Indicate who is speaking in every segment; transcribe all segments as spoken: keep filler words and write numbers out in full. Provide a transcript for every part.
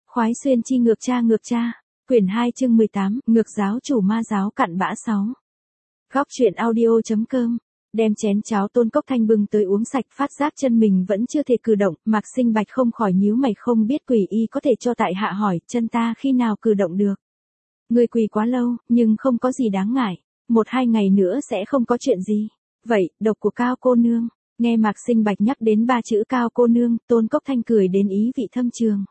Speaker 1: Khoái xuyên chi ngược cha ngược cha. Quyển hai chương mười tám, ngược giáo chủ ma giáo cặn bã sáu. Góc truyện audio.com. Đem chén cháo Tôn Cốc Thanh bưng tới uống sạch, phát giác chân mình vẫn chưa thể cử động, Mạc Sinh Bạch không khỏi nhíu mày, không biết Quỷ Y có thể cho tại hạ hỏi, chân ta khi nào cử động được? Người quỳ quá lâu, nhưng không có gì đáng ngại, một hai ngày nữa sẽ không có chuyện gì. Vậy, độc của Cao cô nương. Nghe Mạc Sinh Bạch nhắc đến ba chữ Cao cô nương, Tôn Cốc Thanh cười đến ý vị thâm trường.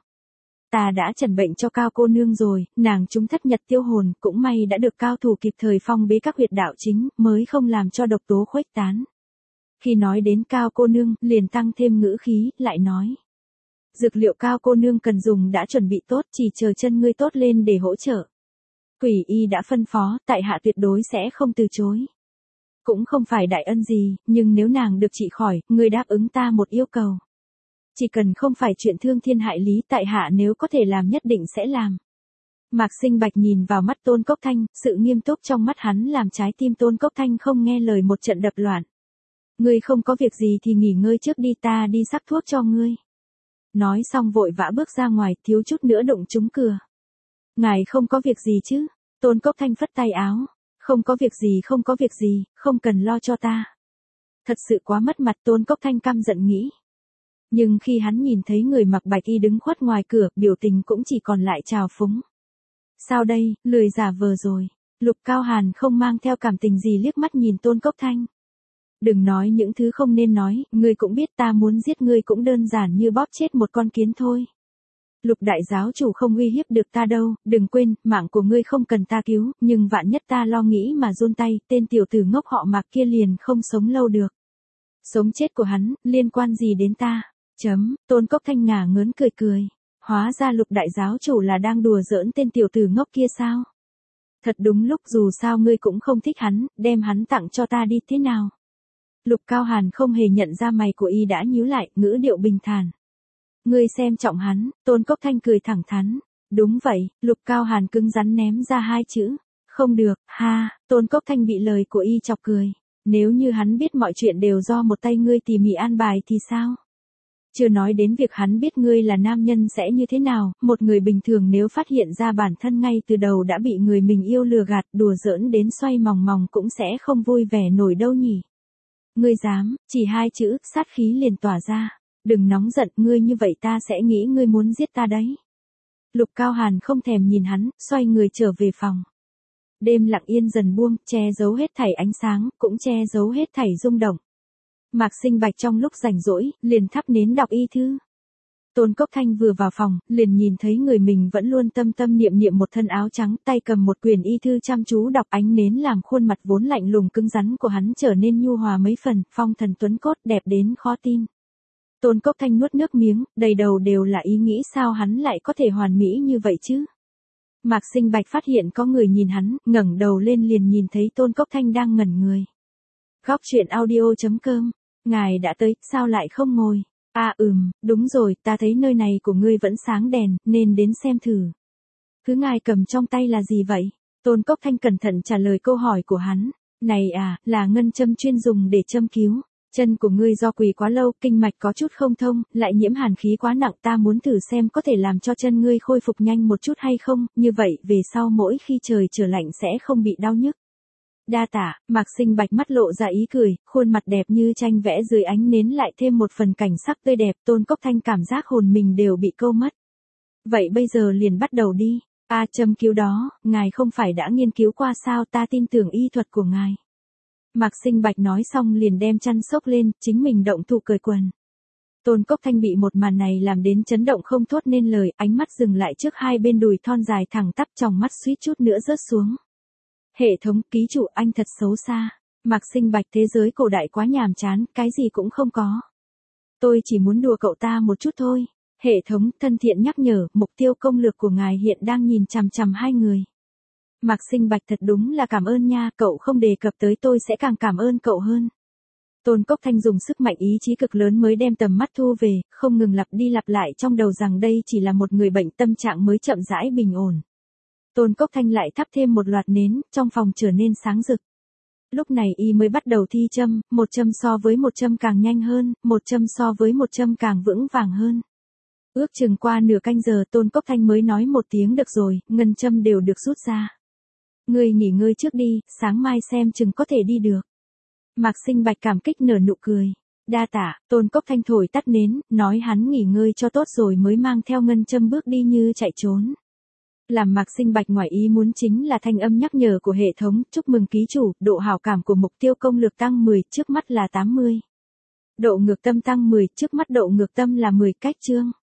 Speaker 1: Ta đã trần bệnh cho Cao cô nương rồi, nàng chúng thất nhật tiêu hồn, cũng may đã được cao thủ kịp thời phong bế các huyệt đạo chính, mới không làm cho độc tố khuếch tán. Khi nói đến Cao cô nương, liền tăng thêm ngữ khí, lại nói. Dược liệu Cao cô nương cần dùng đã chuẩn bị tốt, chỉ chờ chân ngươi tốt lên để hỗ trợ. Quỷ Y đã phân phó, tại hạ tuyệt đối sẽ không từ chối. Cũng không phải đại ân gì, nhưng nếu nàng được trị khỏi, ngươi đáp ứng ta một yêu cầu. Chỉ cần không phải chuyện thương thiên hại lý, tại hạ nếu có thể làm nhất định sẽ làm. Mạc Sinh Bạch nhìn vào mắt Tôn Cốc Thanh, sự nghiêm túc trong mắt hắn làm trái tim Tôn Cốc Thanh không nghe lời một trận đập loạn. Ngươi không có việc gì thì nghỉ ngơi trước đi, ta đi sắc thuốc cho ngươi. Nói xong vội vã bước ra ngoài, thiếu chút nữa đụng trúng cửa. Ngài không có việc gì chứ? Tôn Cốc Thanh phất tay áo. Không có việc gì, không có việc gì, không cần lo cho ta. Thật sự quá mất mặt, Tôn Cốc Thanh căm giận nghĩ. Nhưng khi hắn nhìn thấy người mặc bạch y đứng khuất ngoài cửa, biểu tình cũng chỉ còn lại trào phúng. Sao đây, lười giả vờ rồi. Lục Cao Hàn không mang theo cảm tình gì liếc mắt nhìn Tôn Cốc Thanh. Đừng nói những thứ không nên nói, ngươi cũng biết ta muốn giết ngươi cũng đơn giản như bóp chết một con kiến thôi. Lục đại giáo chủ không uy hiếp được ta đâu, đừng quên, mạng của ngươi không cần ta cứu, nhưng vạn nhất ta lo nghĩ mà run tay, tên tiểu tử ngốc họ Mạc kia liền không sống lâu được. Sống chết của hắn, liên quan gì đến ta? Chấm, Tôn Cốc Thanh ngả ngớn cười cười. Hóa ra lục đại giáo chủ là đang đùa giỡn tên tiểu tử ngốc kia sao? Thật đúng lúc, dù sao ngươi cũng không thích hắn, đem hắn tặng cho ta đi thế nào? Lục Cao Hàn không hề nhận ra mày của y đã nhíu lại, ngữ điệu bình thản. Ngươi xem trọng hắn, Tôn Cốc Thanh cười thẳng thắn. Đúng vậy, Lục Cao Hàn cứng rắn ném ra hai chữ. Không được, ha, Tôn Cốc Thanh bị lời của y chọc cười. Nếu như hắn biết mọi chuyện đều do một tay ngươi tỉ mỉ an bài thì sao? Chưa nói đến việc hắn biết ngươi là nam nhân sẽ như thế nào, một người bình thường nếu phát hiện ra bản thân ngay từ đầu đã bị người mình yêu lừa gạt, đùa giỡn đến xoay mòng mòng cũng sẽ không vui vẻ nổi đâu nhỉ. Ngươi dám, chỉ hai chữ, sát khí liền tỏa ra. Đừng nóng giận, ngươi như vậy ta sẽ nghĩ ngươi muốn giết ta đấy. Lục Cao Hàn không thèm nhìn hắn, xoay người trở về phòng. Đêm lặng yên dần buông, che giấu hết thảy ánh sáng, cũng che giấu hết thảy rung động. Mạc Sinh Bạch trong lúc rảnh rỗi, liền thắp nến đọc y thư. Tôn Cốc Thanh vừa vào phòng, liền nhìn thấy người mình vẫn luôn tâm tâm niệm niệm một thân áo trắng, tay cầm một quyển y thư chăm chú đọc, ánh nến làm khuôn mặt vốn lạnh lùng cứng rắn của hắn trở nên nhu hòa mấy phần, phong thần tuấn cốt đẹp đến khó tin. Tôn Cốc Thanh nuốt nước miếng, đầy đầu đều là ý nghĩ sao hắn lại có thể hoàn mỹ như vậy chứ. Mạc Sinh Bạch phát hiện có người nhìn hắn, ngẩng đầu lên liền nhìn thấy Tôn Cốc Thanh đang ngẩn người. Góc truyện audio.com. Ngài đã tới, sao lại không ngồi? À ừm, đúng rồi, ta thấy nơi này của ngươi vẫn sáng đèn, nên đến xem thử. Thứ ngài cầm trong tay là gì vậy? Tôn Cốc Thanh cẩn thận trả lời câu hỏi của hắn. Này à, là ngân châm chuyên dùng để châm cứu. Chân của ngươi do quỳ quá lâu, kinh mạch có chút không thông, lại nhiễm hàn khí quá nặng, ta muốn thử xem có thể làm cho chân ngươi khôi phục nhanh một chút hay không, như vậy về sau mỗi khi trời trở lạnh sẽ không bị đau nhức. Đa tả, Mạc Sinh Bạch mắt lộ ra ý cười, khuôn mặt đẹp như tranh vẽ dưới ánh nến lại thêm một phần cảnh sắc tươi đẹp, Tôn Cốc Thanh cảm giác hồn mình đều bị câu mất. Vậy bây giờ liền bắt đầu đi. À, châm cứu đó, ngài không phải đã nghiên cứu qua sao, ta tin tưởng y thuật của ngài. Mạc Sinh Bạch nói xong liền đem chăn xốc lên, chính mình động thủ cởi quần. Tôn Cốc Thanh bị một màn này làm đến chấn động không thốt nên lời, ánh mắt dừng lại trước hai bên đùi thon dài thẳng tắp, trong mắt suýt chút nữa rớt xuống. Hệ thống, ký chủ, anh thật xấu xa. Mạc Sinh Bạch, thế giới cổ đại quá nhàm chán, cái gì cũng không có. Tôi chỉ muốn đùa cậu ta một chút thôi. Hệ thống, thân thiện nhắc nhở, mục tiêu công lược của ngài hiện đang nhìn chằm chằm hai người. Mạc Sinh Bạch, thật đúng là cảm ơn nha, cậu không đề cập tới tôi sẽ càng cảm ơn cậu hơn. Tôn Cốc Thanh dùng sức mạnh ý chí cực lớn mới đem tầm mắt thu về, không ngừng lặp đi lặp lại trong đầu rằng đây chỉ là một người bệnh tâm trạng mới chậm rãi bình ổn. Tôn Cốc Thanh lại thắp thêm một loạt nến, trong phòng trở nên sáng rực. Lúc này y mới bắt đầu thi châm, một châm so với một châm càng nhanh hơn, một châm so với một châm càng vững vàng hơn. Ước chừng qua nửa canh giờ Tôn Cốc Thanh mới nói một tiếng được rồi, ngân châm đều được rút ra. Ngươi nghỉ ngơi trước đi, sáng mai xem chừng có thể đi được. Mạc Sinh Bạch cảm kích nở nụ cười. Đa tạ, Tôn Cốc Thanh thổi tắt nến, nói hắn nghỉ ngơi cho tốt rồi mới mang theo ngân châm bước đi như chạy trốn. Làm Mạc Sinh Bạch ngoài ý muốn chính là thanh âm nhắc nhở của hệ thống, chúc mừng ký chủ, độ hảo cảm của mục tiêu công lược tăng mười, trước mắt là tám mươi. Độ ngược tâm tăng mười, trước mắt độ ngược tâm là mười, cách chương.